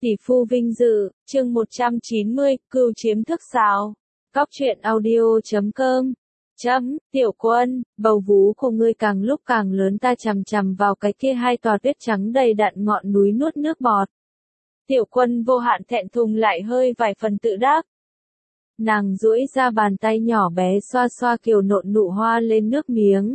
Tỷ phu vinh dự, chương 190, cừu chiếm thức sao. Cóc truyện audio.com. Tiểu Quân, bầu vú của ngươi càng lúc càng lớn, ta chằm chằm vào cái kia hai tòa tuyết trắng đầy đặn ngọn núi nuốt nước bọt. Tiểu Quân vô hạn thẹn thùng lại hơi vài phần tự đắc. Nàng duỗi ra bàn tay nhỏ bé xoa xoa kiều nộn nụ hoa lên nước miếng.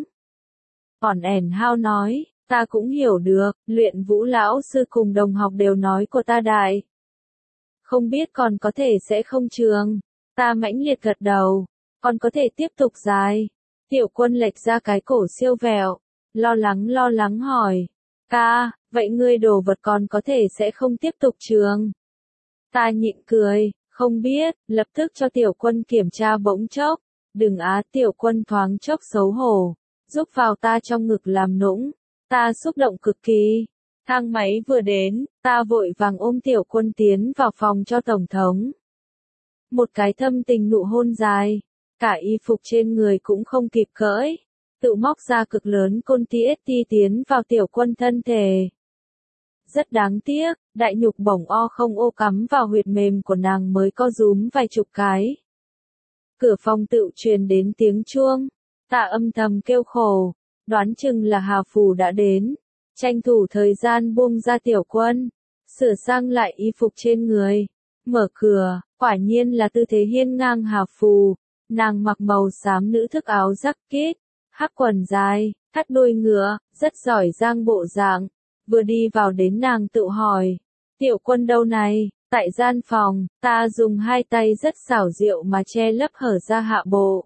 Ỏn ẻn hao nói, ta cũng hiểu được, luyện vũ lão sư cùng đồng học đều nói của ta đại. Không biết còn có thể sẽ không trường. Ta mãnh liệt gật đầu, còn có thể tiếp tục dài. Tiểu Quân lệch ra cái cổ siêu vẹo, lo lắng hỏi. Ca, vậy ngươi đồ vật còn có thể sẽ không tiếp tục trường. Ta nhịn cười, không biết, lập tức cho Tiểu Quân kiểm tra bỗng chốc. Đừng á, Tiểu Quân thoáng chốc xấu hổ, giúp vào ta trong ngực làm nũng. Ta xúc động cực kỳ. Thang máy vừa đến, ta vội vàng ôm Tiểu Quân tiến vào phòng cho Tổng thống. Một cái thâm tình nụ hôn dài, cả y phục trên người cũng không kịp cởi, tự móc ra cực lớn côn TST tiến vào Tiểu Quân thân thể. Rất đáng tiếc, đại nhục bổng o không ô cắm vào huyệt mềm của nàng mới co rúm vài chục cái. Cửa phòng tự truyền đến tiếng chuông, ta âm thầm kêu khổ, đoán chừng là Hà Phù đã đến, tranh thủ thời gian buông ra Tiểu Quân, sửa sang lại y phục trên người, mở cửa, quả nhiên là tư thế hiên ngang Hà Phù, nàng mặc màu xám nữ thức áo jacket, hắc quần dài, thắt đuôi ngựa, rất giỏi giang bộ dạng. Vừa đi vào đến nàng tự hỏi, Tiểu Quân đâu này? Tại gian phòng, ta dùng hai tay rất xảo diệu mà che lấp hở ra hạ bộ.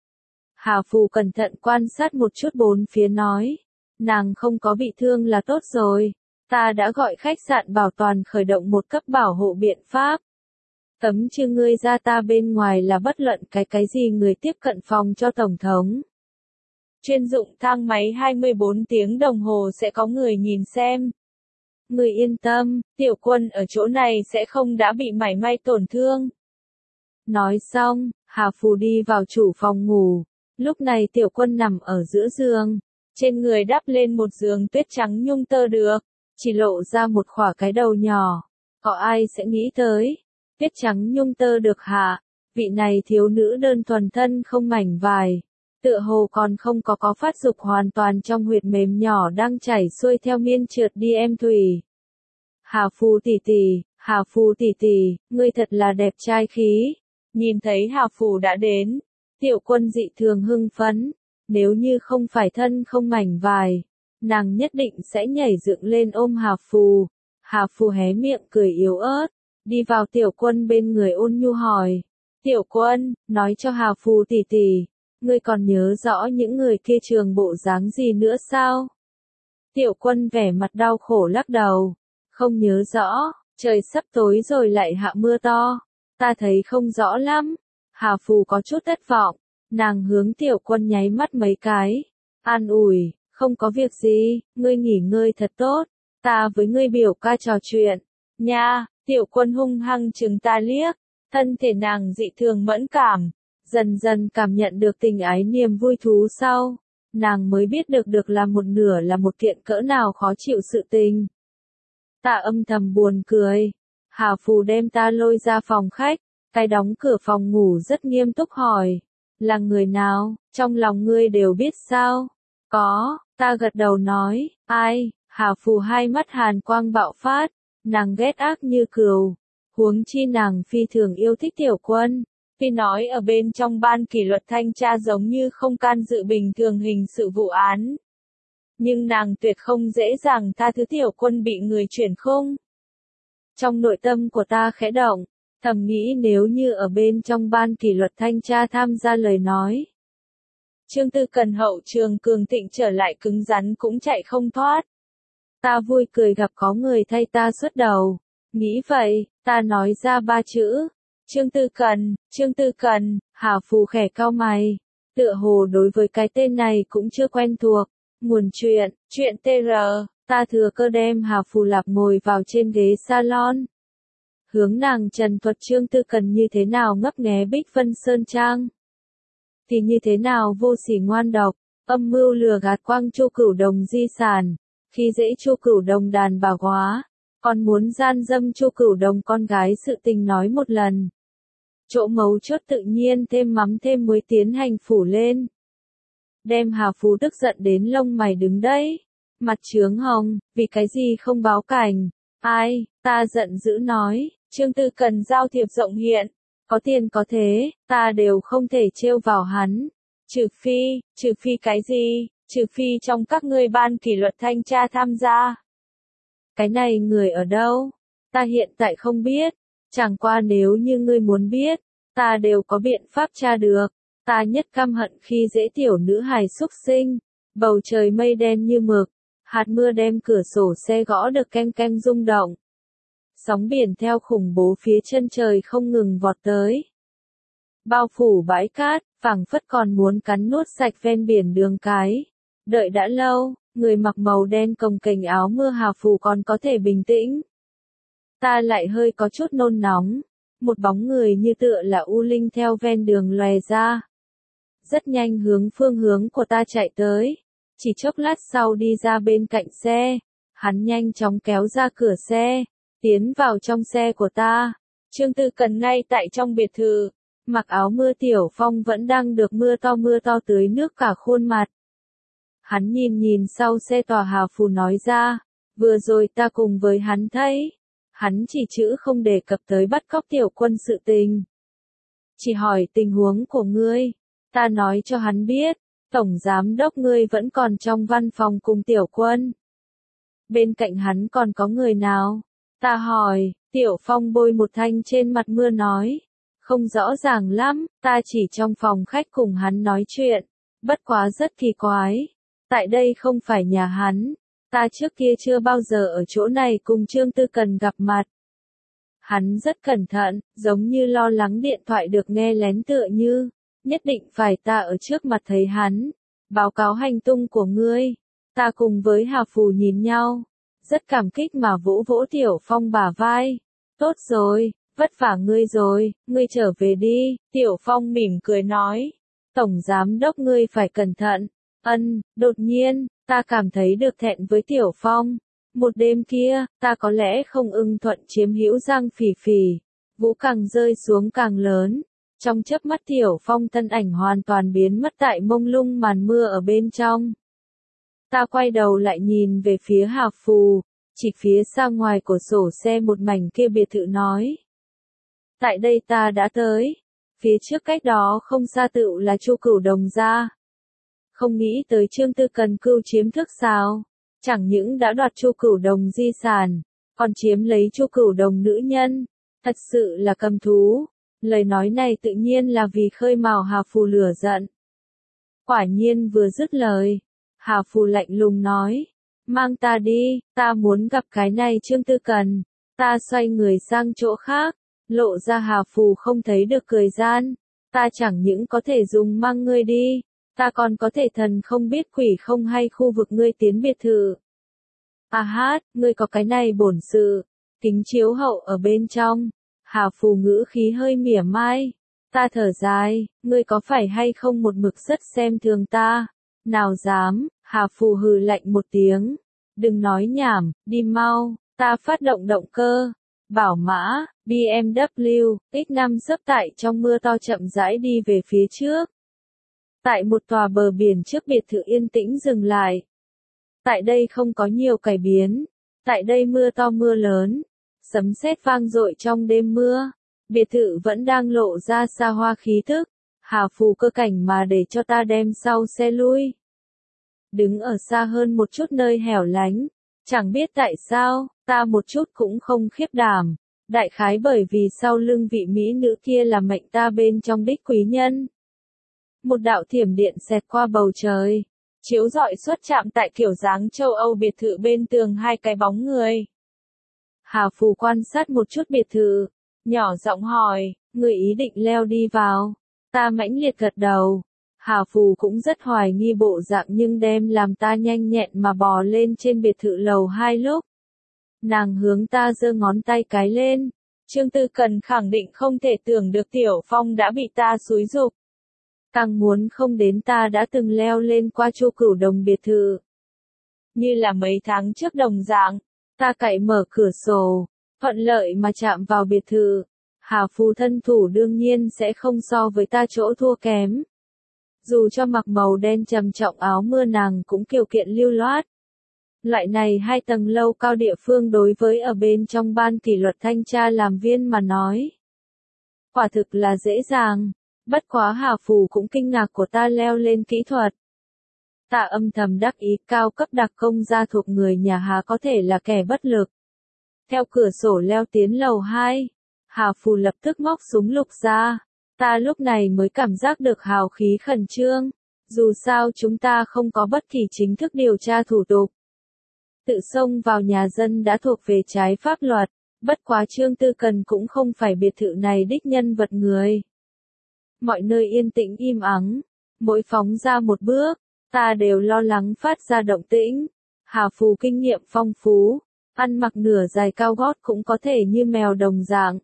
Hà Phù cẩn thận quan sát một chút bốn phía nói, nàng không có bị thương là tốt rồi, ta đã gọi khách sạn bảo toàn khởi động một cấp bảo hộ biện pháp. Cấm chứ ngươi ra ta bên ngoài là bất luận cái gì người tiếp cận phòng cho Tổng thống. Chuyên dụng thang máy 24 tiếng đồng hồ sẽ có người nhìn xem. Người yên tâm, Tiểu Quân ở chỗ này sẽ không đã bị mảy may tổn thương. Nói xong, Hà Phù đi vào chủ phòng ngủ. Lúc này Tiểu Quân nằm ở giữa giường, trên người đắp lên một giường tuyết trắng nhung tơ được, chỉ lộ ra một khỏa cái đầu nhỏ. Có ai sẽ nghĩ tới, tuyết trắng nhung tơ được hả? Vị này thiếu nữ đơn thuần thân không mảnh vải, tựa hồ còn không có phát dục hoàn toàn trong huyệt mềm nhỏ đang chảy xuôi theo miên trượt đi em thủy. Hà Phù tỷ tỷ, ngươi thật là đẹp trai khí. Nhìn thấy Hà Phù đã đến, Tiểu Quân dị thường hưng phấn, nếu như không phải thân không mảnh vải, nàng nhất định sẽ nhảy dựng lên ôm Hà Phù. Hà Phù hé miệng cười yếu ớt, đi vào Tiểu Quân bên người ôn nhu hỏi. Tiểu Quân, nói cho Hà Phù tỷ tỷ, ngươi còn nhớ rõ những người kia trường bộ dáng gì nữa sao? Tiểu Quân vẻ mặt đau khổ lắc đầu, không nhớ rõ, trời sắp tối rồi lại hạ mưa to, ta thấy không rõ lắm. Hà Phù có chút thất vọng, nàng hướng Tiểu Quân nháy mắt mấy cái, an ủi, không có việc gì, ngươi nghỉ ngơi thật tốt, ta với ngươi biểu ca trò chuyện, nha. Tiểu Quân hung hăng trừng ta liếc, thân thể nàng dị thường mẫn cảm, dần dần cảm nhận được tình ái niềm vui thú sau, nàng mới biết được là một nửa là một kiện cỡ nào khó chịu sự tình. Ta âm thầm buồn cười, Hà Phù đem ta lôi ra phòng khách, cái đóng cửa phòng ngủ rất nghiêm túc hỏi, là người nào, trong lòng ngươi đều biết sao? Có, ta gật đầu nói, ai? Hà Phù hai mắt hàn quang bạo phát, nàng ghét ác như cừu, huống chi nàng phi thường yêu thích Tiểu Quân. Phi nói ở bên trong ban kỷ luật thanh tra giống như không can dự bình thường hình sự vụ án. Nhưng nàng tuyệt không dễ dàng tha thứ Tiểu Quân bị người chuyển khung. Trong nội tâm của ta khẽ động, thầm nghĩ nếu như ở bên trong ban kỷ luật thanh tra tham gia lời nói. Trương Tư Cần hậu trường cường thịnh trở lại cứng rắn cũng chạy không thoát. Ta vui cười gặp có người thay ta xuất đầu. Nghĩ vậy, ta nói ra ba chữ. Trương Tư Cần, Hà Phù khẽ cau mày. Tựa hồ đối với cái tên này cũng chưa quen thuộc. Nguồn chuyện TR, ta thừa cơ đem Hà Phù Lạp ngồi vào trên ghế salon. Hướng nàng trần thuật Trương Tư Cần như thế nào ngấp nghé Bích Vân Sơn Trang. Thì như thế nào vô sỉ ngoan độc, âm mưu lừa gạt Quang Chu Cửu Đồng di sản, khi dễ Chu Cửu Đồng đàn bà hóa. Còn muốn gian dâm Chu Cửu Đồng con gái sự tình nói một lần. Chỗ mấu chốt tự nhiên thêm mắm thêm muối tiến hành phủ lên. Đem Hà Phú tức giận đến lông mày đứng đấy. Mặt chướng hồng, vì cái gì không báo cảnh. Ai, ta giận dữ nói, Trương Tư Cần giao thiệp rộng hiện. Có tiền có thế, ta đều không thể trêu vào hắn. Trừ phi cái gì, trừ phi trong các ngươi ban kỷ luật thanh tra tham gia. Cái này người ở đâu? Ta hiện tại không biết. Chẳng qua nếu như ngươi muốn biết, ta đều có biện pháp tra được. Ta nhất căm hận khi dễ tiểu nữ hài xúc sinh. Bầu trời mây đen như mực. Hạt mưa đem cửa sổ xe gõ được ken ken rung động. Sóng biển theo khủng bố phía chân trời không ngừng vọt tới. Bao phủ bãi cát, phảng phất còn muốn cắn nuốt sạch ven biển đường cái. Đợi đã lâu, người mặc màu đen cồng kềnh áo mưa Hà Phù còn có thể bình tĩnh. Ta lại hơi có chút nôn nóng. Một bóng người như tựa là u linh theo ven đường lòe ra. Rất nhanh hướng phương hướng của ta chạy tới. Chỉ chốc lát sau đi ra bên cạnh xe. Hắn nhanh chóng kéo ra cửa xe. Tiến vào trong xe của ta. Trương Tư Cần ngay tại trong biệt thự. Mặc áo mưa Tiểu Phong vẫn đang được mưa to tưới nước cả khuôn mặt. Hắn nhìn sau xe tòa Hà Phù nói ra. Vừa rồi ta cùng với hắn thấy. Hắn chỉ chữ không đề cập tới bắt cóc Tiểu Quân sự tình. Chỉ hỏi tình huống của ngươi. Ta nói cho hắn biết. Tổng giám đốc ngươi vẫn còn trong văn phòng cùng Tiểu Quân. Bên cạnh hắn còn có người nào? Ta hỏi, Tiểu Phong bôi một thanh trên mặt mưa nói. Không rõ ràng lắm, ta chỉ trong phòng khách cùng hắn nói chuyện. Bất quá rất kỳ quái. Tại đây không phải nhà hắn. Ta trước kia chưa bao giờ ở chỗ này cùng Trương Tư Cần gặp mặt. Hắn rất cẩn thận, giống như lo lắng điện thoại được nghe lén tựa như. Nhất định phải ta ở trước mặt thấy hắn. Báo cáo hành tung của ngươi. Ta cùng với Hà Phù nhìn nhau. Rất cảm kích mà vỗ vỗ Tiểu Phong bả vai. Tốt rồi, vất vả ngươi rồi, ngươi trở về đi. Tiểu Phong mỉm cười nói. Tổng giám đốc ngươi phải cẩn thận. Đột nhiên, ta cảm thấy được thẹn với Tiểu Phong. Một đêm kia, ta có lẽ không ưng thuận chiếm hữu Giang Phỉ Phỉ. Vũ càng rơi xuống càng lớn. Trong chớp mắt Tiểu Phong thân ảnh hoàn toàn biến mất tại mông lung màn mưa ở bên trong. Ta quay đầu lại nhìn về phía Hà Phù, chỉ phía xa ngoài cửa sổ xe một mảnh kia biệt thự nói. Tại đây ta đã tới. Phía trước cách đó không xa tựu là Chu Cửu Đồng gia. Không nghĩ tới Trương Tư Cần cưu chiếm thức sao. Chẳng những đã đoạt Chu Cửu Đồng di sản, còn chiếm lấy Chu Cửu Đồng nữ nhân. Thật sự là cầm thú. Lời nói này tự nhiên là vì khơi mào Hà Phù lửa giận. Quả nhiên vừa dứt lời, Hà Phù lạnh lùng nói. Mang ta đi, ta muốn gặp cái này Trương Tư Cần. Ta xoay người sang chỗ khác, lộ ra Hà Phù không thấy được cười gian. Ta chẳng những có thể dùng mang ngươi đi, ta còn có thể thần không biết quỷ không hay khu vực ngươi tiến biệt thự. À hát, ngươi có cái này bổn sự. Kính chiếu hậu ở bên trong. Hà Phù ngữ khí hơi mỉa mai. Ta thở dài, ngươi có phải hay không một mực rất xem thường ta? Nào dám, Hà Phù hừ lạnh một tiếng. Đừng nói nhảm, đi mau, ta phát động động cơ. Bảo mã, BMW, X5 xấp tại trong mưa to chậm rãi đi về phía trước. Tại một tòa bờ biển trước biệt thự yên tĩnh dừng lại. Tại đây không có nhiều cải biến. Tại đây mưa to mưa lớn. Sấm sét vang dội trong đêm mưa. Biệt thự vẫn đang lộ ra xa hoa khí thức. Hà Phù cơ cảnh mà để cho ta đem sau xe lui. Đứng ở xa hơn một chút nơi hẻo lánh. Chẳng biết tại sao, ta một chút cũng không khiếp đảm. Đại khái bởi vì sau lưng vị mỹ nữ kia là mệnh ta bên trong đích quý nhân. Một đạo thiểm điện xẹt qua bầu trời. Chiếu rọi xuất chạm tại kiểu dáng châu Âu biệt thự bên tường hai cái bóng người. Hà Phù quan sát một chút biệt thự. Nhỏ giọng hỏi, người ý định leo đi vào. Ta mãnh liệt gật đầu. Hà Phù cũng rất hoài nghi bộ dạng nhưng đem làm ta nhanh nhẹn mà bò lên trên biệt thự lầu 2 lúc. Nàng hướng ta giơ ngón tay cái lên. Trương Tư Cần khẳng định không thể tưởng được Tiểu Phong đã bị ta xúi giục. Càng muốn không đến ta đã từng leo lên qua Chu Cửu Đồng biệt thự. Như là mấy tháng trước đồng dạng, Ta cậy mở cửa sổ, thuận lợi mà chạm vào biệt thự. Hà Phù thân thủ đương nhiên sẽ không so với ta chỗ thua kém. Dù cho mặc màu đen trầm trọng áo mưa nàng cũng kiều kiện lưu loát. Loại này 2 tầng lâu cao địa phương đối với ở bên trong ban kỷ luật thanh tra làm viên mà nói. Quả thực là dễ dàng, bất quá Hà Phù cũng kinh ngạc của ta leo lên kỹ thuật. Ta âm thầm đắc ý cao cấp đặc công gia thuộc người nhà Hà có thể là kẻ bất lực. Theo cửa sổ leo tiến lầu 2, Hà Phù lập tức móc súng lục ra. Ta lúc này mới cảm giác được hào khí khẩn trương, dù sao chúng ta không có bất kỳ chính thức điều tra thủ tục. Tự xông vào nhà dân đã thuộc về trái pháp luật, bất quá Trương Tư Cần cũng không phải biệt thự này đích nhân vật người. Mọi nơi yên tĩnh im ắng, mỗi phóng ra một bước, ta đều lo lắng phát ra động tĩnh. Hà Phù kinh nghiệm phong phú, ăn mặc nửa giày cao gót cũng có thể như mèo đồng dạng.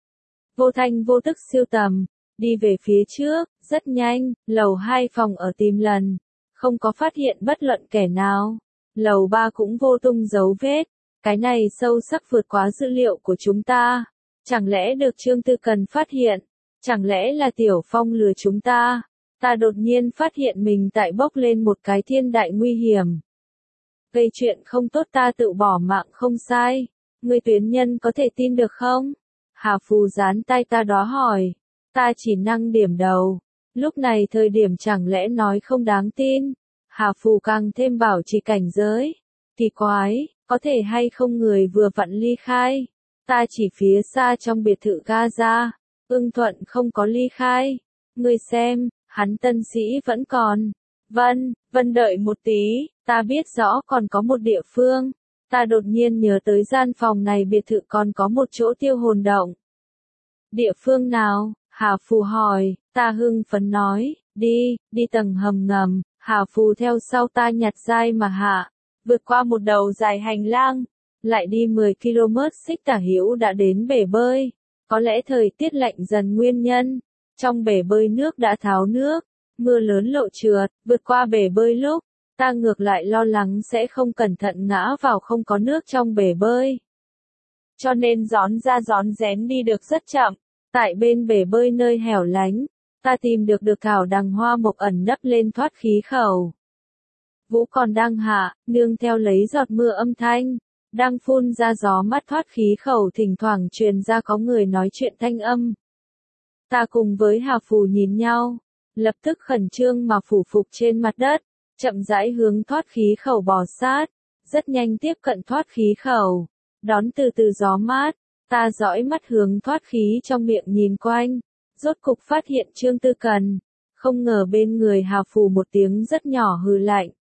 Vô thanh vô tức siêu tầm, đi về phía trước, rất nhanh, lầu 2 phòng ở tìm lần, không có phát hiện bất luận kẻ nào. Lầu 3 cũng vô tung dấu vết, cái này sâu sắc vượt quá dữ liệu của chúng ta. Chẳng lẽ được Trương Tư Cần phát hiện? Chẳng lẽ là Tiểu Phong lừa chúng ta? Ta đột nhiên phát hiện mình tại bốc lên một cái thiên đại nguy hiểm. Gây chuyện không tốt ta tự bỏ mạng không sai. Người tuyến nhân có thể tin được không? Hà Phù dán tay ta đó hỏi. Ta chỉ năng điểm đầu. Lúc này thời điểm chẳng lẽ nói không đáng tin. Hà Phù càng thêm bảo trì cảnh giới. Kỳ quái, có thể hay không người vừa vặn ly khai. Ta chỉ phía xa trong biệt thự Gaza. Ưng Thuận không có ly khai. Ngươi xem, hắn tân sĩ vẫn còn. Vân đợi một tí, ta biết rõ còn có một địa phương. Ta đột nhiên nhớ tới gian phòng này biệt thự còn có một chỗ tiêu hồn động. Địa phương nào? Hà Phù hỏi, ta hưng phấn nói, đi tầng hầm ngầm. Hà Phù theo sau ta nhặt dai mà hạ, vượt qua một đầu dài hành lang, lại đi 10 km xích tả hữu đã đến bể bơi. Có lẽ thời tiết lạnh dần nguyên nhân, trong bể bơi nước đã tháo nước, mưa lớn lộ trượt, vượt qua bể bơi lúc, ta ngược lại lo lắng sẽ không cẩn thận ngã vào không có nước trong bể bơi. Cho nên rón ra rón rén đi được rất chậm, tại bên bể bơi nơi hẻo lánh, ta tìm được thảo đằng hoa mộc ẩn nấp lên thoát khí khẩu. Vũ còn đang hạ, nương theo lấy giọt mưa âm thanh, đang phun ra gió mắt thoát khí khẩu thỉnh thoảng truyền ra có người nói chuyện thanh âm. Ta cùng với Hà Phù nhìn nhau, lập tức khẩn trương mà phủ phục trên mặt đất, chậm rãi hướng thoát khí khẩu bò sát, rất nhanh tiếp cận thoát khí khẩu, đón từ từ gió mát, ta dõi mắt hướng thoát khí trong miệng nhìn quanh, rốt cục phát hiện Trương Tư Cần, không ngờ bên người Hà Phù một tiếng rất nhỏ hừ lạnh.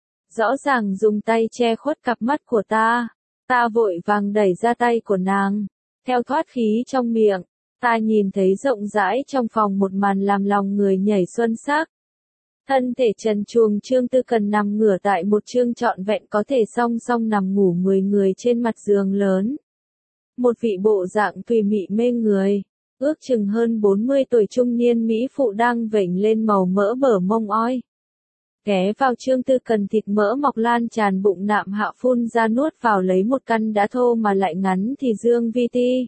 Rõ ràng dùng tay che khuất cặp mắt của ta vội vàng đẩy ra tay của nàng, theo thoát khí trong miệng, ta nhìn thấy rộng rãi trong phòng một màn làm lòng người nhảy xuân sắc. Thân thể trần truồng Trương Tư Cần nằm ngửa tại một chương trọn vẹn có thể song song nằm ngủ 10 người trên mặt giường lớn. Một vị bộ dạng tùy mị mê người, ước chừng hơn 40 tuổi trung niên mỹ phụ đang vểnh lên màu mỡ bờ mông oi. Ghé vào Trương Tư Cần thịt mỡ mọc lan tràn bụng nạm hạ phun ra nuốt vào lấy một căn đã thô mà lại ngắn thì dương vi ti.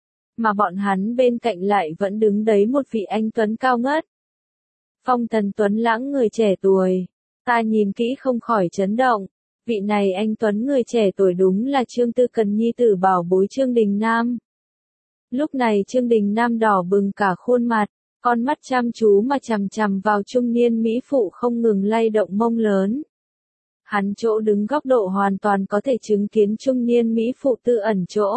Mà bọn hắn bên cạnh lại vẫn đứng đấy một vị anh tuấn cao ngất. Phong thần tuấn lãng người trẻ tuổi. Ta nhìn kỹ không khỏi chấn động. Vị này anh tuấn người trẻ tuổi đúng là Trương Tư Cần nhi tử bảo bối Trương Đình Nam. Lúc này Trương Đình Nam đỏ bừng cả khuôn mặt. Con mắt chăm chú mà chằm chằm vào trung niên mỹ phụ không ngừng lay động mông lớn. Hắn chỗ đứng góc độ hoàn toàn có thể chứng kiến trung niên mỹ phụ tự ẩn chỗ.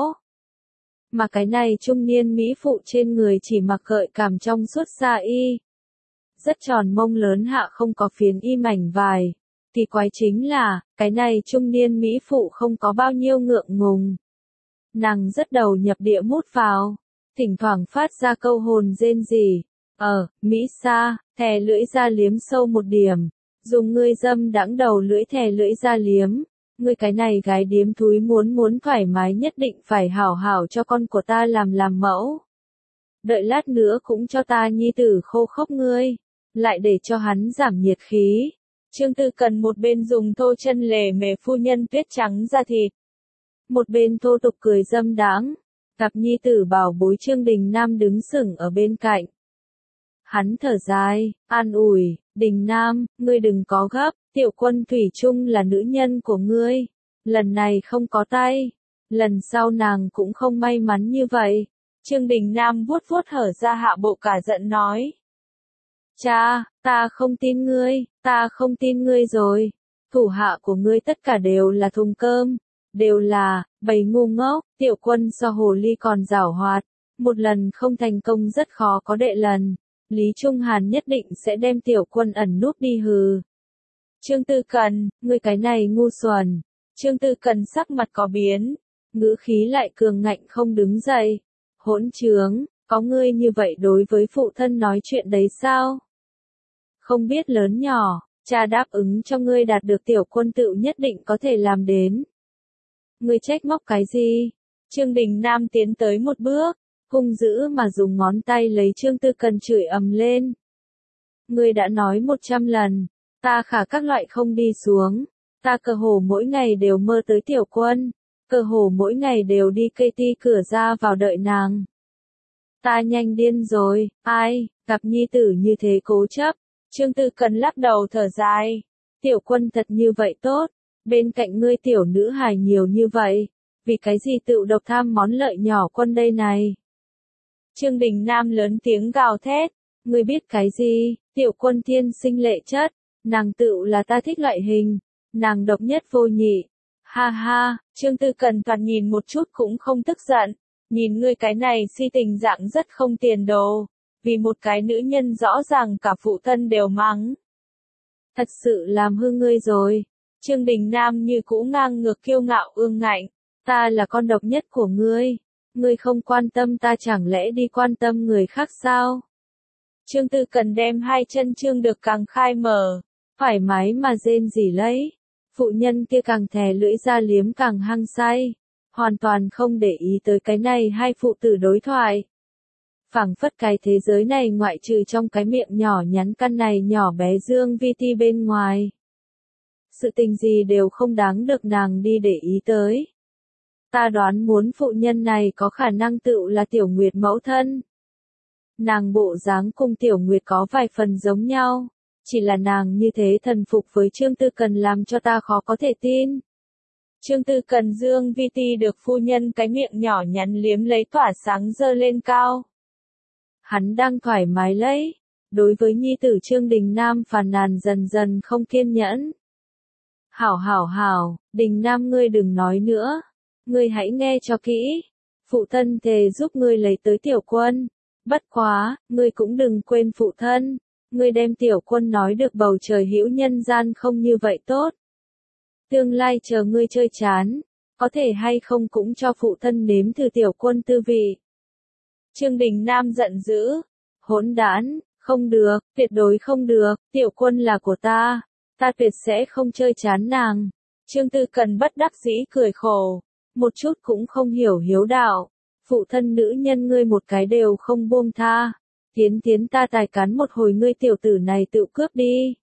Mà cái này trung niên mỹ phụ trên người chỉ mặc gợi cảm trong suốt sa y. Rất tròn mông lớn hạ không có phiến y mảnh vải. Kỳ quái chính là, cái này trung niên mỹ phụ không có bao nhiêu ngượng ngùng. Nàng rất đầu nhập địa mút vào, thỉnh thoảng phát ra câu hồn rên rỉ. Mỹ Sa, thè lưỡi ra liếm sâu một điểm, dùng ngươi dâm đãng đầu lưỡi thè lưỡi ra liếm, ngươi cái này gái điếm thúi muốn thoải mái nhất định phải hảo hảo cho con của ta làm mẫu. Đợi lát nữa cũng cho ta nhi tử khô khốc ngươi, lại để cho hắn giảm nhiệt khí. Trương Tư Cần một bên dùng thô chân lề mề phu nhân tuyết trắng da thịt. một bên thô tục cười dâm đãng, cặp nhi tử bảo bối Trương Đình Nam đứng sững ở bên cạnh. Hắn thở dài, an ủi, Đình Nam, ngươi đừng có gấp, tiểu quân thủy chung là nữ nhân của ngươi. Lần này không có tay, lần sau nàng cũng không may mắn như vậy. Trương Đình Nam vuốt vuốt hở ra hạ bộ cả giận nói. Cha, ta không tin ngươi, ta không tin ngươi rồi. Thủ hạ của ngươi tất cả đều là thùng cơm, đều là bầy ngu ngốc, tiểu quân so hồ ly còn giảo hoạt. Một lần không thành công rất khó có đệ lần. Lý Trung Hàn nhất định sẽ đem tiểu quân ẩn núp đi hừ. Trương Tư Cần, ngươi cái này ngu xuẩn. Trương Tư Cần sắc mặt có biến, ngữ khí lại cường ngạnh không đứng dậy. Hỗn trướng, có ngươi như vậy đối với phụ thân nói chuyện đấy sao? Không biết lớn nhỏ, cha đáp ứng cho ngươi đạt được tiểu quân tựu nhất định có thể làm đến. Ngươi trách móc cái gì? Trương Đình Nam tiến tới một bước, hung dữ mà dùng ngón tay lấy Trương Tư Cần chửi ầm lên. Ngươi đã nói 100 lần, ta khả các loại không đi xuống, ta cơ hồ mỗi ngày đều mơ tới tiểu quân, cơ hồ mỗi ngày đều đi cây ti cửa ra vào đợi nàng. Ta nhanh điên rồi, ai, gặp nhi tử như thế cố chấp. Trương Tư Cần lắc đầu thở dài, tiểu quân thật như vậy tốt, bên cạnh ngươi tiểu nữ hài nhiều như vậy, vì cái gì tự độc tham món lợi nhỏ quân đây này. Trương Đình Nam lớn tiếng gào thét, ngươi biết cái gì, tiểu quân thiên sinh lệ chất, nàng tựu là ta thích loại hình, nàng độc nhất vô nhị. Ha ha, Trương Tư Cần toàn nhìn một chút cũng không tức giận, nhìn ngươi cái này si tình dạng rất không tiền đồ, vì một cái nữ nhân rõ ràng cả phụ thân đều mắng. Thật sự làm hư ngươi rồi. Trương Đình Nam như cũ ngang ngược kiêu ngạo ương ngạnh, ta là con độc nhất của ngươi. Ngươi không quan tâm ta chẳng lẽ đi quan tâm người khác sao? Trương Tư Cần đem hai chân Trương được càng khai mở, thoải mái mà rên rỉ lấy. Phụ nhân kia càng thè lưỡi ra liếm càng hăng say, hoàn toàn không để ý tới cái này hai phụ tử đối thoại. Phảng phất cái thế giới này ngoại trừ trong cái miệng nhỏ nhắn căn này nhỏ bé Dương Vi Ti bên ngoài. Sự tình gì đều không đáng được nàng đi để ý tới. Ta đoán muốn phụ nhân này có khả năng tựu là Tiểu Nguyệt mẫu thân. Nàng bộ dáng cùng Tiểu Nguyệt có vài phần giống nhau, chỉ là nàng như thế thần phục với Trương Tư Cần làm cho ta khó có thể tin. Trương Tư Cần Dương Vi Ti được phu nhân cái miệng nhỏ nhắn liếm lấy tỏa sáng dơ lên cao. Hắn đang thoải mái lấy, đối với nhi tử Trương Đình Nam phàn nàn dần dần không kiên nhẫn. Hảo, Đình Nam ngươi đừng nói nữa, ngươi hãy nghe cho kỹ, phụ thân thề giúp ngươi lấy tới tiểu quân, bất quá, ngươi cũng đừng quên phụ thân, ngươi đem tiểu quân nói được bầu trời hữu nhân gian không như vậy tốt. Tương lai chờ ngươi chơi chán, có thể hay không cũng cho phụ thân nếm thử tiểu quân tư vị. Trương Đình Nam giận dữ, hỗn đản, không được, tuyệt đối không được, tiểu quân là của ta tuyệt sẽ không chơi chán nàng. Trương Tư Cần bất đắc dĩ cười khổ, một chút cũng không hiểu hiếu đạo, phụ thân nữ nhân ngươi một cái đều không buông tha, tiến ta tài cán một hồi ngươi tiểu tử này tự cướp đi.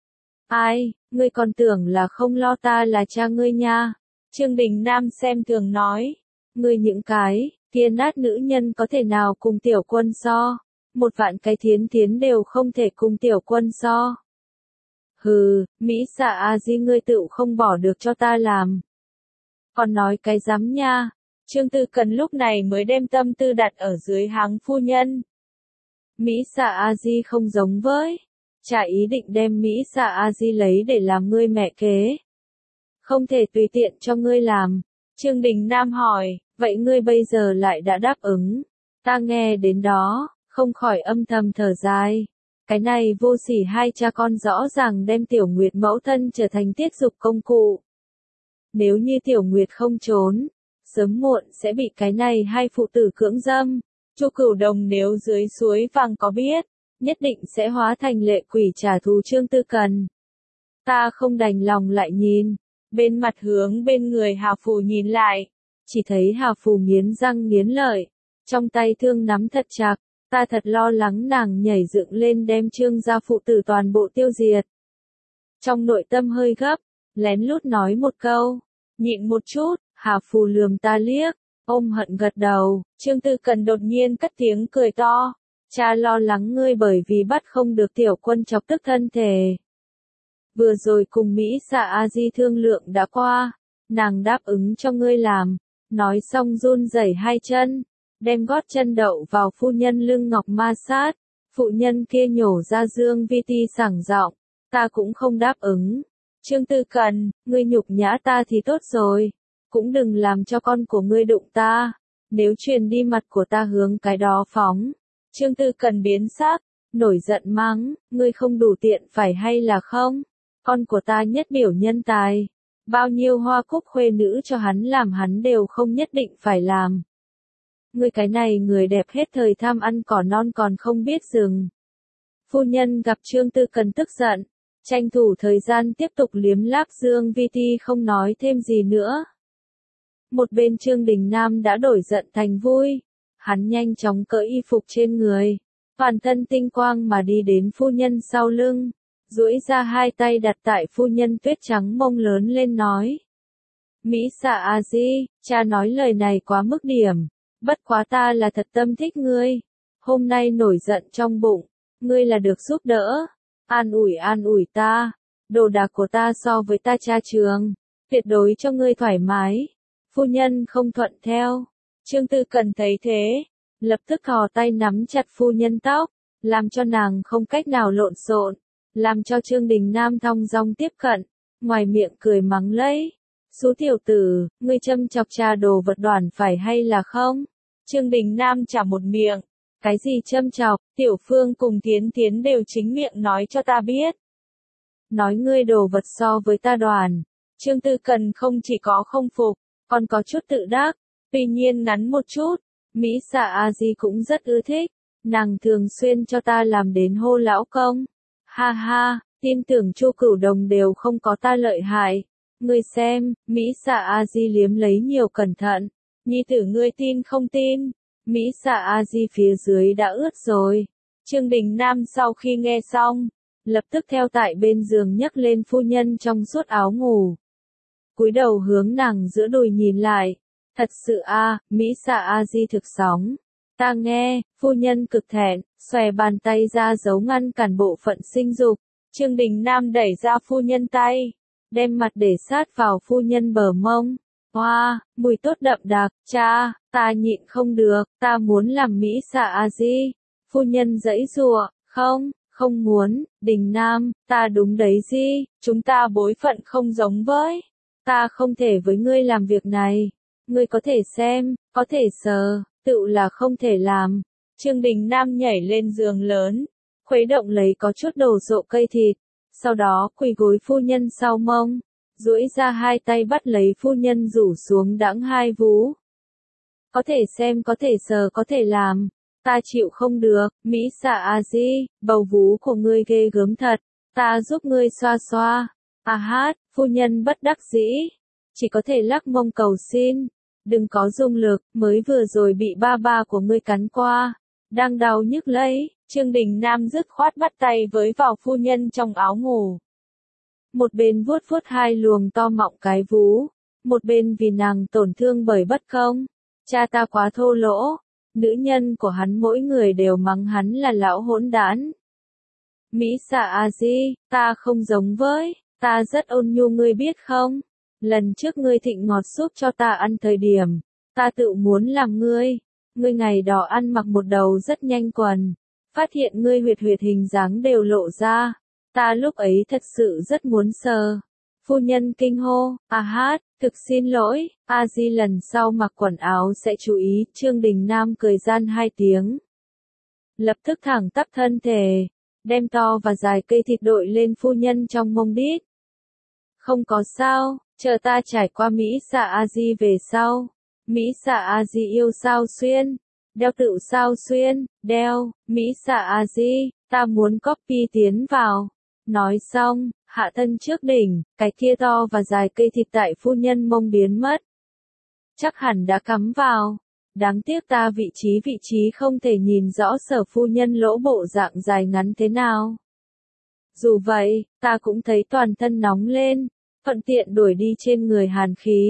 Ai, ngươi còn tưởng là không lo ta là cha ngươi nha. Trương Đình Nam xem thường nói, ngươi những cái kia nát nữ nhân có thể nào cùng tiểu quân so, một vạn cái thiến đều không thể cùng tiểu quân so. Hừ, Mỹ xạ a di ngươi tự không bỏ được cho ta làm. Còn nói cái dám nha. Trương Tư Cần lúc này mới đem tâm tư đặt ở dưới háng phu nhân. Mỹ xạ a di không giống với, chả ý định đem Mỹ xạ a di lấy để làm ngươi mẹ kế. Không thể tùy tiện cho ngươi làm. Trương Đình Nam hỏi, vậy ngươi bây giờ lại đã đáp ứng. Ta nghe đến đó, không khỏi âm thầm thở dài. Cái này vô sỉ hai cha con rõ ràng đem Tiểu Nguyệt mẫu thân trở thành tiết dục công cụ. Nếu như Tiểu Nguyệt không trốn, sớm muộn sẽ bị cái này hai phụ tử cưỡng dâm. Chu Cửu Đồng nếu dưới suối vàng có biết, nhất định sẽ hóa thành lệ quỷ trả thù Trương Tư Cần. Ta không đành lòng lại nhìn, bên mặt hướng bên người Hà Phù nhìn lại, chỉ thấy Hà Phù nghiến răng nghiến lợi, trong tay thương nắm thật chặt. Ta thật lo lắng nàng nhảy dựng lên đem Trương gia phụ tử toàn bộ tiêu diệt. Trong nội tâm hơi gấp, lén lút nói một câu, nhịn một chút, Hà Phù lườm ta liếc, ôm hận gật đầu, Trương Tư Cần đột nhiên cất tiếng cười to. Cha lo lắng ngươi bởi vì bắt không được Tiểu Quân chọc tức thân thể. Vừa rồi cùng Mỹ Dạ A Di thương lượng đã qua, nàng đáp ứng cho ngươi làm. Nói xong run rẩy hai chân, đem gót chân đậu vào phu nhân lưng ngọc ma sát. Phụ nhân kia nhổ ra Dương Vi Ti sảng giọng, ta cũng không đáp ứng. Trương Tư Cần, ngươi nhục nhã ta thì tốt rồi, cũng đừng làm cho con của ngươi đụng ta, nếu truyền đi mặt của ta hướng cái đó phóng. Trương Tư Cần biến sắc, nổi giận mắng, ngươi không đủ tiện phải hay là không? Con của ta nhất biểu nhân tài, bao nhiêu hoa cúc khuê nữ cho hắn làm hắn đều không nhất định phải làm. Ngươi cái này người đẹp hết thời tham ăn cỏ non còn không biết dừng. Phu nhân gặp Trương Tư Cần tức giận, tranh thủ thời gian tiếp tục liếm láp Dương Vi Ti không nói thêm gì nữa. Một bên Trương Đình Nam đã đổi giận thành vui, hắn nhanh chóng cởi y phục trên người, toàn thân tinh quang mà đi đến phu nhân sau lưng, duỗi ra hai tay đặt tại phu nhân tuyết trắng mông lớn lên nói. Mỹ Dạ A Di, cha nói lời này quá mức điểm, bất quá ta là thật tâm thích ngươi, hôm nay nổi giận trong bụng, ngươi là được giúp đỡ, an ủi ta, đồ đạc của ta so với ta cha trường, tuyệt đối cho ngươi thoải mái. Phu nhân không thuận theo. Trương Tư Cần thấy thế, lập tức thò tay nắm chặt phu nhân tóc, làm cho nàng không cách nào lộn xộn, làm cho Trương Đình Nam thong dong tiếp cận, ngoài miệng cười mắng lấy. Xú tiểu tử, ngươi châm chọc cha đồ vật đoàn phải hay là không? Trương Đình Nam trả một miệng. Cái gì châm chọc, Tiểu Phương cùng Thiến Thiến đều chính miệng nói cho ta biết. Nói ngươi đồ vật so với ta đoàn. Trương Tư Cần không chỉ có không phục, còn có chút tự đắc, tuy nhiên ngắn một chút, Mỹ Dạ A Di cũng rất ưa thích, nàng thường xuyên cho ta làm đến hô lão công. Ha ha, tin tưởng Chu Cửu Đồng đều không có ta lợi hại. Ngươi xem, Mỹ Dạ A Di liếm lấy nhiều cẩn thận, nhi tử ngươi tin không tin? Mỹ Dạ A Di phía dưới đã ướt rồi. Trương Đình Nam sau khi nghe xong, lập tức theo tại bên giường nhấc lên phu nhân trong suốt áo ngủ. Cúi đầu hướng nàng giữa đùi nhìn lại. Thật sự a, Mỹ Dạ A Di thực sóng. Ta nghe, phu nhân cực thẹn, xòe bàn tay ra giấu ngăn cản bộ phận sinh dục. Trương Đình Nam đẩy ra phu nhân tay, đem mặt để sát vào phu nhân bờ mông. Hoa, mùi tốt đậm đặc, cha, ta nhịn không được, ta muốn làm Mỹ Dạ A Di. Phu nhân giãy giụa, không muốn, Đình Nam, ta đúng đấy Di, chúng ta bối phận không giống với. Ta không thể với ngươi làm việc này. Ngươi có thể xem, có thể sờ, tự là không thể làm. Trương Đình Nam nhảy lên giường lớn, khuấy động lấy có chút đồ rộ cây thịt, sau đó quỳ gối phu nhân sau mông, duỗi ra hai tay bắt lấy phu nhân rủ xuống đãng hai vú. Có thể xem, có thể sờ, có thể làm. Ta chịu không được, Mỹ Dạ A Di, bầu vú của ngươi ghê gớm thật, ta giúp ngươi xoa xoa. À hát, phu nhân bất đắc dĩ, chỉ có thể lắc mông cầu xin, đừng có dung lực, mới vừa rồi bị ba ba của ngươi cắn qua, đang đau nhức lấy. Trương Đình Nam dứt khoát bắt tay với vào phu nhân trong áo ngủ. Một bên vuốt vuốt hai luồng to mọng cái vú, một bên vì nàng tổn thương bởi bất công. Cha ta quá thô lỗ, nữ nhân của hắn mỗi người đều mắng hắn là lão hỗn đản. Mỹ Dạ A Di, ta không giống với, ta rất ôn nhu ngươi biết không? Lần trước ngươi thịnh ngọt súp cho ta ăn thời điểm, ta tự muốn làm ngươi ngày đó ăn mặc một đầu rất nhanh quần, phát hiện ngươi huyệt hình dáng đều lộ ra, ta lúc ấy thật sự rất muốn sờ. Phu nhân kinh hô, à hát, thực xin lỗi, A Di lần sau mặc quần áo sẽ chú ý. Trương Đình Nam cười gian hai tiếng, lập tức thẳng tắp thân thể, đem to và dài cây thịt đội lên phu nhân trong mông đít. Không có sao, chờ ta trải qua Mỹ Dạ A Di về sau. Mỹ Dạ A Di yêu sao xuyên, đeo tự sao xuyên, đeo, Mỹ Dạ A Di, ta muốn copy tiến vào. Nói xong, hạ thân trước đỉnh, cái kia to và dài cây thịt tại phu nhân mông biến mất. Chắc hẳn đã cắm vào. Đáng tiếc ta vị trí không thể nhìn rõ Sở phu nhân lỗ bộ dạng dài ngắn thế nào. Dù vậy, ta cũng thấy toàn thân nóng lên, thuận tiện đuổi đi trên người hàn khí.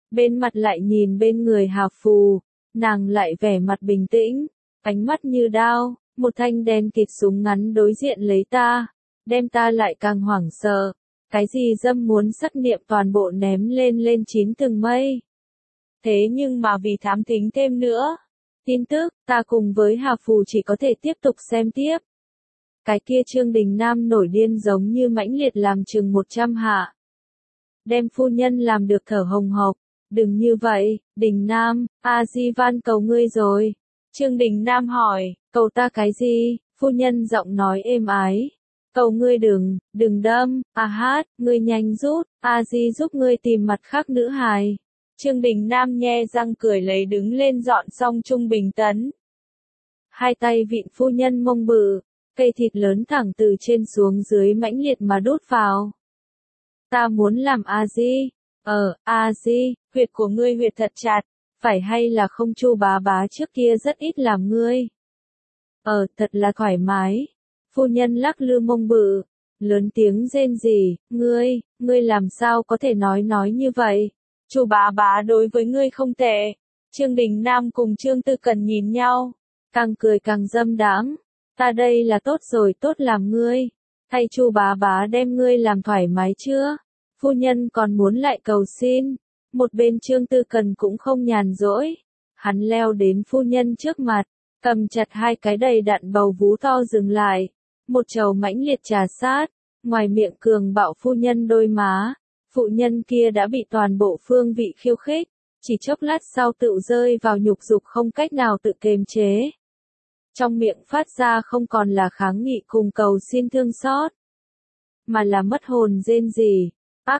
Bên mặt lại nhìn bên người Hà Phù, nàng lại vẻ mặt bình tĩnh, ánh mắt như đao, một thanh đen kịt súng ngắn đối diện lấy ta, đem ta lại càng hoảng sợ. Cái gì dâm muốn sắc niệm toàn bộ ném lên chín tầng mây. Thế nhưng mà vì thám thính thêm nữa, tin tức, ta cùng với Hà Phù chỉ có thể tiếp tục xem tiếp. Cái kia Trương Đình Nam nổi điên giống như mãnh liệt làm chừng 100 hạ. Đem phu nhân làm được thở hồng hộc. Đừng như vậy, Đình Nam, A-di van cầu ngươi rồi. Trương Đình Nam hỏi, cầu ta cái gì? Phu nhân giọng nói êm ái. Cầu ngươi đừng đâm, hát, ngươi nhanh rút, A-di giúp ngươi tìm mặt khác nữ hài. Trương Đình Nam nhe răng cười lấy đứng lên dọn xong trung bình tấn. Hai tay vịn phu nhân mông bự, cây thịt lớn thẳng từ trên xuống dưới mãnh liệt mà đút vào. Ta muốn làm A-di. A-di, huyệt của ngươi huyệt thật chặt, phải hay là không Chu bá trước kia rất ít làm ngươi. Thật là thoải mái. Phu nhân lắc lư mông bự, lớn tiếng rên rỉ, ngươi làm sao có thể nói như vậy? Chu bá đối với ngươi không tệ. Trương Đình Nam cùng Trương Tư Cần nhìn nhau, càng cười càng dâm đãng. Ta đây là tốt rồi, tốt làm ngươi. Thay Chu bá đem ngươi làm thoải mái chưa? Phu nhân còn muốn lại cầu xin. Một bên Trương Tư Cần cũng không nhàn rỗi. Hắn leo đến phu nhân trước mặt, cầm chặt hai cái đầy đặn bầu vú to dừng lại. Một chầu mãnh liệt trà sát, ngoài miệng cường bạo phu nhân đôi má. Phụ nhân kia đã bị toàn bộ phương vị khiêu khích, chỉ chốc lát sau tự rơi vào nhục dục không cách nào tự kiềm chế. Trong miệng phát ra không còn là kháng nghị cùng cầu xin thương xót, mà là mất hồn rên rỉ.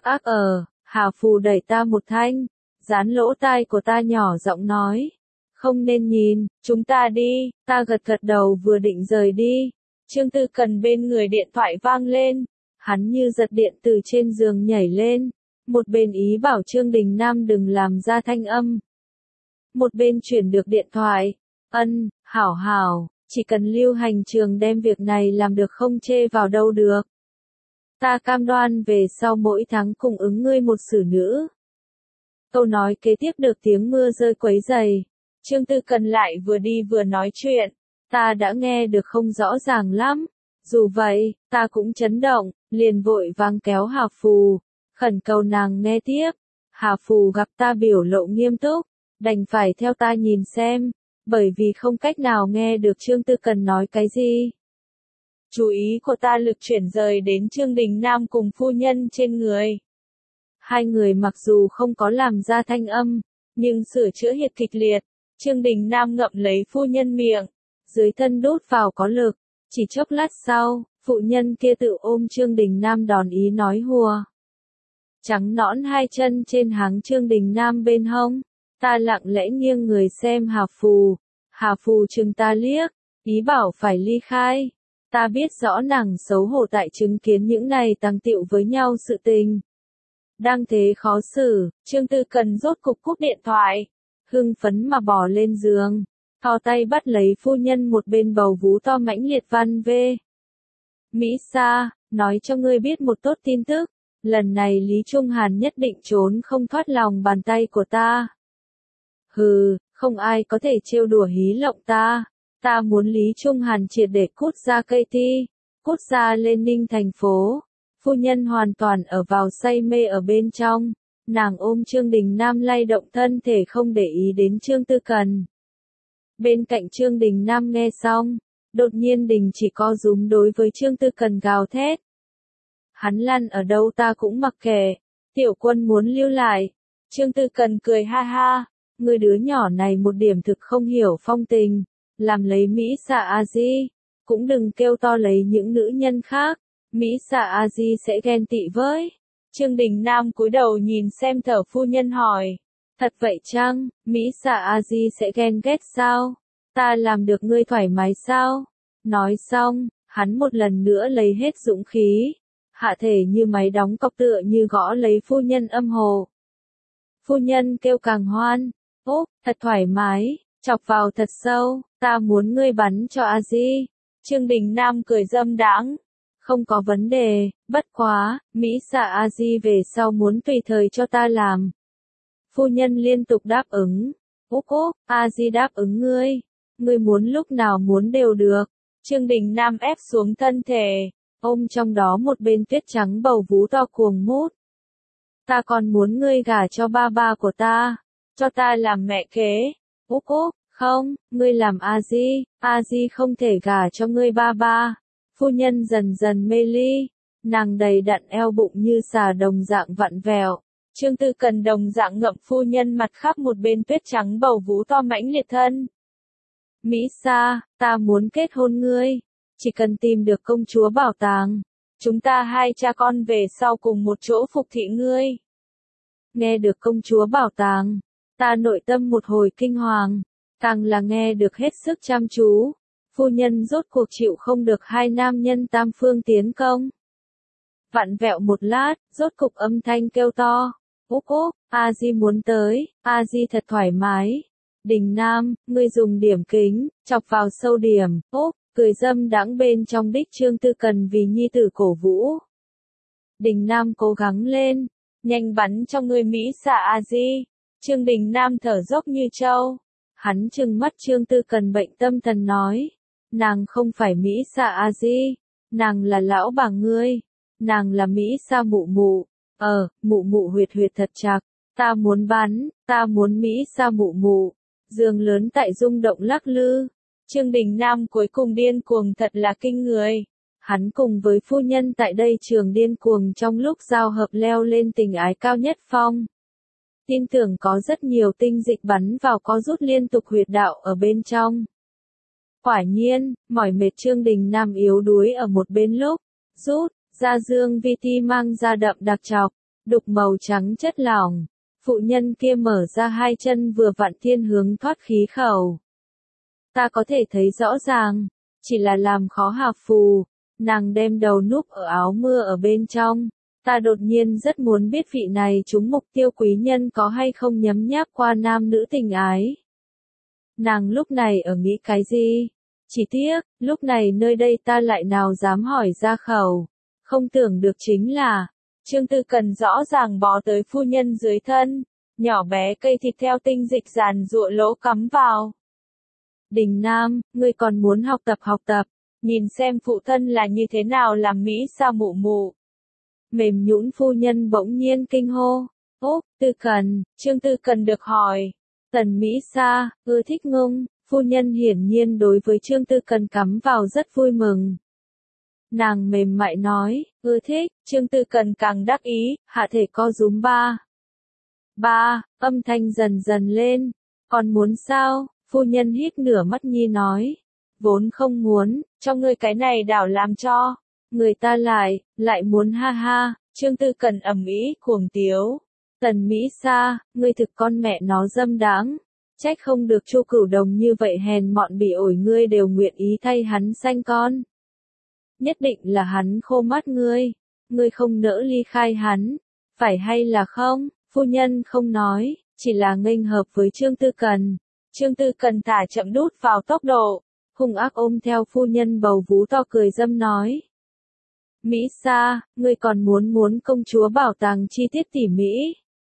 Hà Phù đẩy ta một thanh, dán lỗ tai của ta nhỏ giọng nói. Không nên nhìn, chúng ta đi, ta gật đầu vừa định rời đi. Trương Tư Cần bên người điện thoại vang lên, hắn như giật điện từ trên giường nhảy lên, một bên ý bảo Trương Đình Nam đừng làm ra thanh âm. Một bên chuyển được điện thoại, hảo, chỉ cần Lưu Hành Trường đem việc này làm được không chê vào đâu được. Ta cam đoan về sau mỗi tháng cung ứng ngươi một xử nữ. Câu nói kế tiếp được tiếng mưa rơi quấy rầy. Trương Tư Cần lại vừa đi vừa nói chuyện, ta đã nghe được không rõ ràng lắm. Dù vậy, ta cũng chấn động, liền vội vàng kéo Hà Phù, khẩn cầu nàng nghe tiếp. Hà Phù gặp ta biểu lộ nghiêm túc, đành phải theo ta nhìn xem, bởi vì không cách nào nghe được Trương Tư Cần nói cái gì. Chú ý của ta lực chuyển rời đến Trương Đình Nam cùng phu nhân trên người. Hai người mặc dù không có làm ra thanh âm, nhưng sửa chữa hiệt kịch liệt. Trương Đình Nam ngậm lấy phu nhân miệng, dưới thân đút vào có lực. Chỉ chốc lát sau, phụ nhân kia tự ôm Trương Đình Nam đòn ý nói hùa. Trắng nõn hai chân trên háng Trương Đình Nam bên hông, ta lặng lẽ nghiêng người xem Hà Phù. Hà Phù chừng ta liếc, ý bảo phải ly khai. Ta biết rõ nàng xấu hổ tại chứng kiến những này tàng tiệu với nhau sự tình. Đang thế khó xử, Trương Tư Cần rốt cục cúp điện thoại, hưng phấn mà bỏ lên giường, thò tay bắt lấy phu nhân một bên bầu vú to mãnh liệt văn vê. Mỹ Sa, nói cho ngươi biết một tốt tin tức, lần này Lý Trung Hàn nhất định trốn không thoát lòng bàn tay của ta. Hừ, không ai có thể trêu đùa hí lộng ta. Ta muốn Lý Trung Hàn triệt để cút ra cây ti, cút ra lên Ninh thành phố. Phu nhân hoàn toàn ở vào say mê ở bên trong, nàng ôm Trương Đình Nam lay động thân thể không để ý đến Trương Tư Cần. Bên cạnh Trương Đình Nam nghe xong, đột nhiên đình chỉ co rúm đối với Trương Tư Cần gào thét. Hắn lăn ở đâu ta cũng mặc kệ, tiểu quân muốn lưu lại. Trương Tư Cần cười ha ha, người đứa nhỏ này một điểm thực không hiểu phong tình. Làm lấy Mỹ Sa A-di, cũng đừng kêu to lấy những nữ nhân khác, Mỹ Sa A-di sẽ ghen tị với. Trương Đình Nam cúi đầu nhìn xem thở phu nhân hỏi, thật vậy chăng, Mỹ Sa A-di sẽ ghen ghét sao? Ta làm được ngươi thoải mái sao? Nói xong, hắn một lần nữa lấy hết dũng khí, hạ thể như máy đóng cọc tựa như gõ lấy phu nhân âm hồ. Phu nhân kêu càng hoan, thật thoải mái. Chọc vào thật sâu, ta muốn ngươi bắn cho A-di. Trương Đình Nam cười dâm đãng. Không có vấn đề, bất quá, Mỹ Sa A-di về sau muốn tùy thời cho ta làm. Phu nhân liên tục đáp ứng. Úc úc, a di đáp ứng ngươi. Ngươi muốn lúc nào muốn đều được. Trương Đình Nam ép xuống thân thể, ôm trong đó một bên tuyết trắng bầu vú to cuồng mút. Ta còn muốn ngươi gả cho ba ba của ta, cho ta làm mẹ kế. Úc úc, không, ngươi làm a di không thể gả cho ngươi ba ba. Phu nhân dần dần mê ly, nàng đầy đặn eo bụng như xà đồng dạng vặn vẹo. Trương Tư Cần đồng dạng ngậm phu nhân mặt khắp một bên tuyết trắng bầu vú to mãnh liệt thân. Mỹ Sa, ta muốn kết hôn ngươi, chỉ cần tìm được công chúa bảo tàng, chúng ta hai cha con về sau cùng một chỗ phục thị ngươi. Nghe được công chúa bảo tàng, ta nội tâm một hồi kinh hoàng, càng là nghe được hết sức chăm chú. Phu nhân rốt cuộc chịu không được hai nam nhân tam phương tiến công. Vặn vẹo một lát, rốt cục âm thanh kêu to. Úc úc, a di muốn tới, a di thật thoải mái. Đình Nam, ngươi dùng điểm kính, chọc vào sâu điểm. Úc, cười dâm đãng bên trong đích Trương Tư Cần vì nhi tử cổ vũ. Đình Nam cố gắng lên, nhanh bắn cho ngươi Mỹ xạ a di. Trương Đình Nam thở dốc như trâu. Hắn trừng mắt Trương Tư Cần bệnh tâm thần nói. Nàng không phải Mỹ xạ a di, nàng là lão bà ngươi, nàng là Mỹ Sa mụ mụ. Mụ mụ huyệt huyệt thật chặt, ta muốn bắn, ta muốn Mỹ Sa mụ mụ. Giường lớn tại rung động lắc lư. Trương Đình Nam cuối cùng điên cuồng thật là kinh người. Hắn cùng với phu nhân tại đây trường điên cuồng trong lúc giao hợp leo lên tình ái cao nhất phong. Tin tưởng có rất nhiều tinh dịch bắn vào có rút liên tục huyệt đạo ở bên trong. Quả nhiên, mỏi mệt Trương Đình Nam yếu đuối ở một bên lúc, rút, ra dương vi ti mang ra đậm đặc chọc, đục màu trắng chất lỏng. Phụ nhân kia mở ra hai chân vừa vặn thiên hướng thoát khí khẩu. Ta có thể thấy rõ ràng, chỉ là làm khó Hạc Phù, nàng đem đầu núp ở áo mưa ở bên trong. Ta đột nhiên rất muốn biết vị này chúng mục tiêu quý nhân có hay không nhấm nháp qua nam nữ tình ái. Nàng lúc này ở nghĩ cái gì? Chỉ tiếc, lúc này nơi đây ta lại nào dám hỏi ra khẩu. Không tưởng được chính là, Trương Tư Cần rõ ràng bò tới phu nhân dưới thân, nhỏ bé cây thịt theo tinh dịch giàn giụa lỗ cắm vào. Đình Nam, ngươi còn muốn học tập, nhìn xem phụ thân là như thế nào làm Mỹ Sa mụ mụ. Mềm nhũn phu nhân bỗng nhiên kinh hô. Úc, Tư Cần, Trương Tư Cần được hỏi. Tần Mỹ Sa, ưa thích ngông, phu nhân hiển nhiên đối với Trương Tư Cần cắm vào rất vui mừng. Nàng mềm mại nói, ưa thích, Trương Tư Cần càng đắc ý, hạ thể co rúm ba, âm thanh dần dần lên, còn muốn sao, phu nhân hít nửa mắt nhi nói, vốn không muốn, cho ngươi cái này đảo làm cho, người ta lại muốn ha ha, Trương Tư Cần ầm ĩ cuồng tiếu, Tần Mỹ Sa, ngươi thực con mẹ nó dâm đáng, trách không được Chu Cửu Đồng như vậy hèn mọn bị ổi ngươi đều nguyện ý thay hắn sanh con. Nhất định là hắn khô mắt ngươi không nỡ ly khai hắn, phải hay là không? Phu nhân không nói, chỉ là nghênh hợp với Trương Tư Cần. Trương Tư Cần thả chậm đút vào tốc độ, hung ác ôm theo phu nhân bầu vú to cười dâm nói. Mỹ Sa, ngươi còn muốn công chúa bảo tàng chi tiết tỉ mỉ.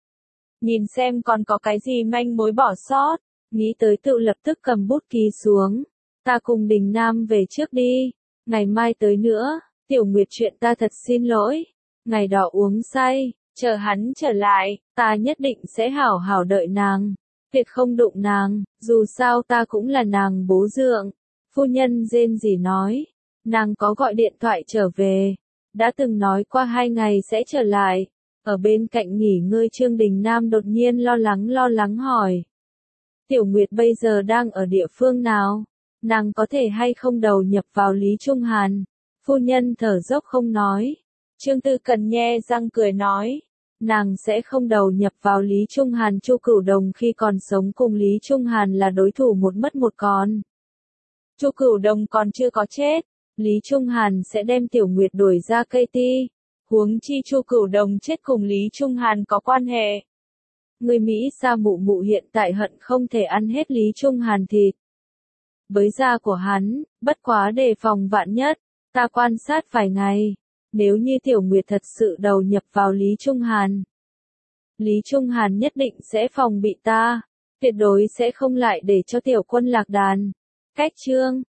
Nhìn xem còn có cái gì manh mối bỏ sót, nghĩ tới tự lập tức cầm bút ký xuống. Ta cùng Đình Nam về trước đi, ngày mai tới nữa, Tiểu Nguyệt chuyện ta thật xin lỗi. Ngày đó uống say, chờ hắn trở lại, ta nhất định sẽ hảo hảo đợi nàng, tuyệt không đụng nàng, dù sao ta cũng là nàng bố dượng. Phu nhân rên rỉ nói, nàng có gọi điện thoại trở về, đã từng nói qua 2 ngày sẽ trở lại. Ở bên cạnh nghỉ ngơi Trương Đình Nam đột nhiên lo lắng hỏi. Tiểu Nguyệt bây giờ đang ở địa phương nào? Nàng có thể hay không đầu nhập vào Lý Trung Hàn? Phu nhân thở dốc không nói. Trương Tư Cần nhe răng cười nói. Nàng sẽ không đầu nhập vào Lý Trung Hàn. Chu Cửu Đồng khi còn sống cùng Lý Trung Hàn là đối thủ một mất một còn. Chu Cửu Đồng còn chưa có chết, Lý Trung Hàn sẽ đem Tiểu Nguyệt đuổi ra cây ti. Huống chi Chu Cửu Đồng chết cùng Lý Trung Hàn có quan hệ. Người Mỹ Sa mụ mụ hiện tại hận không thể ăn hết Lý Trung Hàn thịt. Với da của hắn, bất quá đề phòng vạn nhất, ta quan sát vài ngày, nếu như Tiểu Nguyệt thật sự đầu nhập vào Lý Trung Hàn. Lý Trung Hàn nhất định sẽ phòng bị ta, tuyệt đối sẽ không lại để cho tiểu quân lạc đàn. Cách chương